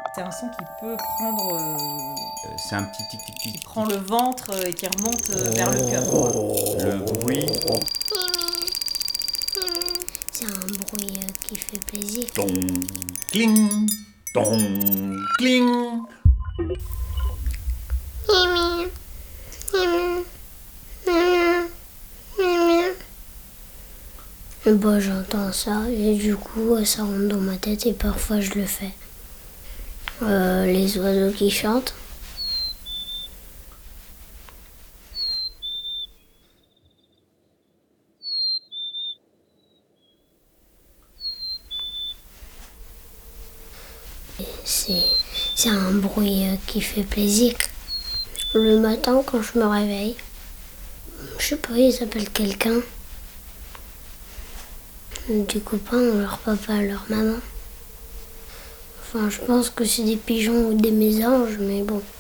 C'est un son qui peut prendre, C'est un petit tic tic qui tic. prend le ventre et qui remonte vers le cœur, quoi. Le bruit. C'est un bruit qui fait plaisir. Ton, cling, ton, cling. Et bah, j'entends ça et du coup ça rentre dans ma tête et parfois je le fais. Les oiseaux qui chantent. Et c'est un bruit qui fait plaisir. Le matin quand je me réveille, je sais pas, ils appellent quelqu'un. Des copains, leur papa, leur maman. Enfin, je pense que c'est des pigeons ou des mésanges, mais bon.